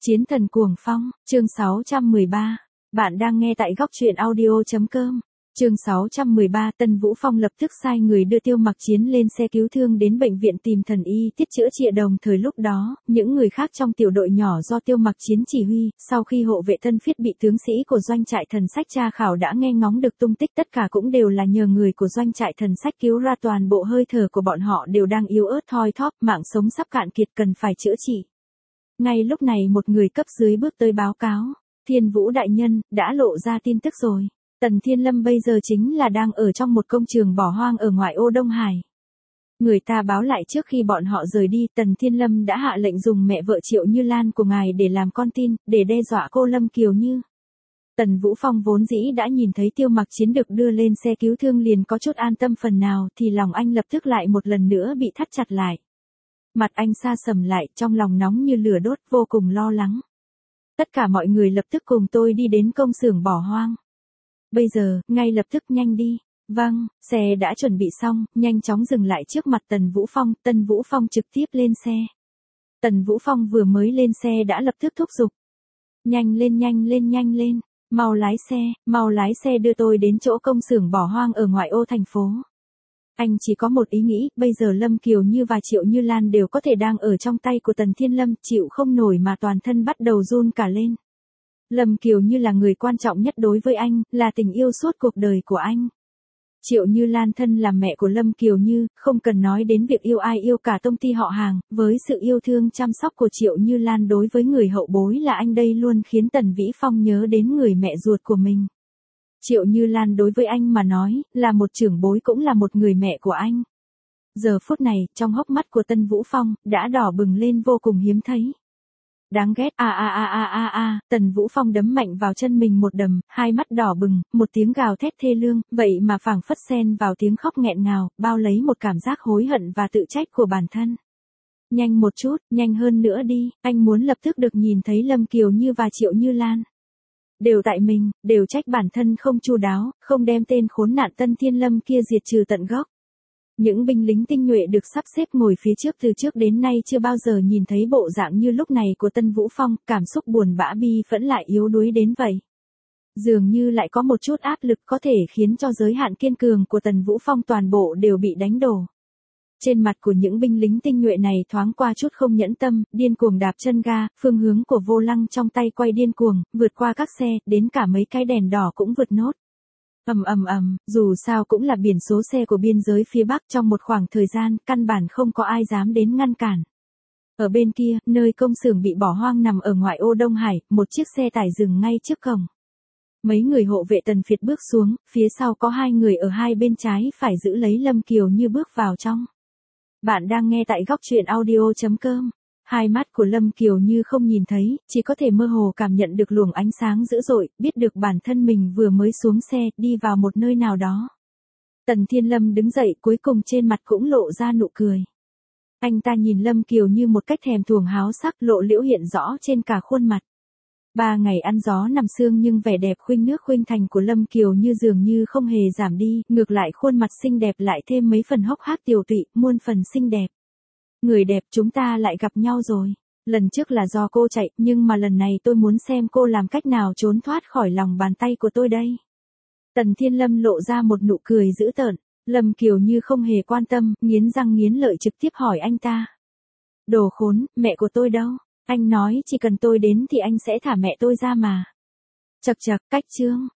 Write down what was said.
Chiến thần cuồng phong, chương 613. Bạn đang nghe tại góc truyện audio.com. Chương 613, Tân Vũ Phong lập tức sai người đưa Tiêu Mặc Chiến lên xe cứu thương đến bệnh viện tìm thần y tiết chữa trị. Đồng thời lúc đó, những người khác trong tiểu đội nhỏ do Tiêu Mặc Chiến chỉ huy, sau khi hộ vệ thân Phiết bị tướng sĩ của doanh trại thần sách tra khảo đã nghe ngóng được tung tích, tất cả cũng đều là nhờ người của doanh trại thần sách cứu ra. Toàn bộ hơi thở của bọn họ đều đang yếu ớt thoi thóp, mạng sống sắp cạn kiệt, cần phải chữa trị. Ngay lúc này một người cấp dưới bước tới báo cáo, Thiên Vũ đại nhân, đã lộ ra tin tức rồi. Tần Thiên Lâm bây giờ chính là đang ở trong một công trường bỏ hoang ở ngoại ô Đông Hải. Người ta báo lại trước khi bọn họ rời đi, Tần Thiên Lâm đã hạ lệnh dùng mẹ vợ Triệu Như Lan của ngài để làm con tin, để đe dọa cô Lâm Kiều Như. Tần Vũ Phong vốn dĩ đã nhìn thấy Tiêu Mặc Chiến được đưa lên xe cứu thương liền có chút an tâm phần nào, thì lòng anh lập tức lại một lần nữa bị thắt chặt lại. Mặt anh sa sầm lại, trong lòng nóng như lửa đốt, vô cùng lo lắng. Tất cả mọi người lập tức cùng tôi đi đến công xưởng bỏ hoang. Bây giờ, ngay lập tức, nhanh đi. Vâng, xe đã chuẩn bị xong, nhanh chóng dừng lại trước mặt Tần Vũ Phong. Tần Vũ Phong trực tiếp lên xe. Tần Vũ Phong vừa mới lên xe đã lập tức thúc giục. Nhanh lên, nhanh lên, nhanh lên. Mau lái xe đưa tôi đến chỗ công xưởng bỏ hoang ở ngoại ô thành phố. Anh chỉ có một ý nghĩ, bây giờ Lâm Kiều Như và Triệu Như Lan đều có thể đang ở trong tay của Tần Thiên Lâm, chịu không nổi mà toàn thân bắt đầu run cả lên. Lâm Kiều Như là người quan trọng nhất đối với anh, là tình yêu suốt cuộc đời của anh. Triệu Như Lan thân là mẹ của Lâm Kiều Như, không cần nói đến việc yêu ai yêu cả công ty họ hàng, với sự yêu thương chăm sóc của Triệu Như Lan đối với người hậu bối là anh, đây luôn khiến Tần Vĩ Phong nhớ đến người mẹ ruột của mình. Triệu Như Lan đối với anh mà nói, là một trưởng bối cũng là một người mẹ của anh. Giờ phút này, trong hốc mắt của Tân Vũ Phong, đã đỏ bừng lên vô cùng hiếm thấy. Đáng ghét, Tần Vũ Phong đấm mạnh vào chân mình một đầm, hai mắt đỏ bừng, một tiếng gào thét thê lương, vậy mà phảng phất xen vào tiếng khóc nghẹn ngào, bao lấy một cảm giác hối hận và tự trách của bản thân. Nhanh một chút, nhanh hơn nữa đi, anh muốn lập tức được nhìn thấy Lâm Kiều Như và Triệu Như Lan. Đều tại mình, đều trách bản thân không chu đáo, không đem tên khốn nạn Tân Thiên Lâm kia diệt trừ tận gốc. Những binh lính tinh nhuệ được sắp xếp ngồi phía trước từ trước đến nay chưa bao giờ nhìn thấy bộ dạng như lúc này của Tân Vũ Phong, cảm xúc buồn bã bi phẫn lại yếu đuối đến vậy. Dường như lại có một chút áp lực có thể khiến cho giới hạn kiên cường của Tần Vũ Phong toàn bộ đều bị đánh đổ. Trên mặt của những binh lính tinh nhuệ này thoáng qua chút không nhẫn tâm, điên cuồng đạp chân ga, phương hướng của vô lăng trong tay quay điên cuồng, vượt qua các xe, đến cả mấy cái đèn đỏ cũng vượt nốt. Dù sao cũng là biển số xe của biên giới phía Bắc, trong một khoảng thời gian, căn bản không có ai dám đến ngăn cản. Ở bên kia, nơi công xưởng bị bỏ hoang nằm ở ngoại ô Đông Hải, một chiếc xe tải dừng ngay trước cổng. Mấy người hộ vệ Tần Phiệt bước xuống, phía sau có hai người ở hai bên trái phải giữ lấy Lâm Kiều Như bước vào trong. Bạn đang nghe tại góc truyện audio.com. Hai mắt của Lâm Kiều Như không nhìn thấy, chỉ có thể mơ hồ cảm nhận được luồng ánh sáng dữ dội, biết được bản thân mình vừa mới xuống xe, đi vào một nơi nào đó. Tần Thiên Lâm đứng dậy, cuối cùng trên mặt cũng lộ ra nụ cười. Anh ta nhìn Lâm Kiều Như một cách thèm thuồng háo sắc, lộ liễu hiện rõ trên cả khuôn mặt. 3 ngày ăn gió nằm sương nhưng vẻ đẹp khuynh nước khuynh thành của Lâm Kiều Như dường như không hề giảm đi, ngược lại khuôn mặt xinh đẹp lại thêm mấy phần hốc hác tiều tụy, muôn phần xinh đẹp. Người đẹp, chúng ta lại gặp nhau rồi. Lần trước là do cô chạy, nhưng mà lần này tôi muốn xem cô làm cách nào trốn thoát khỏi lòng bàn tay của tôi đây. Tần Thiên Lâm lộ ra một nụ cười dữ tợn. Lâm Kiều Như không hề quan tâm, nghiến răng nghiến lợi trực tiếp hỏi anh ta. Đồ khốn, mẹ của tôi đâu? Anh nói chỉ cần tôi đến thì anh sẽ thả mẹ tôi ra mà. Chậc chậc, cách chương.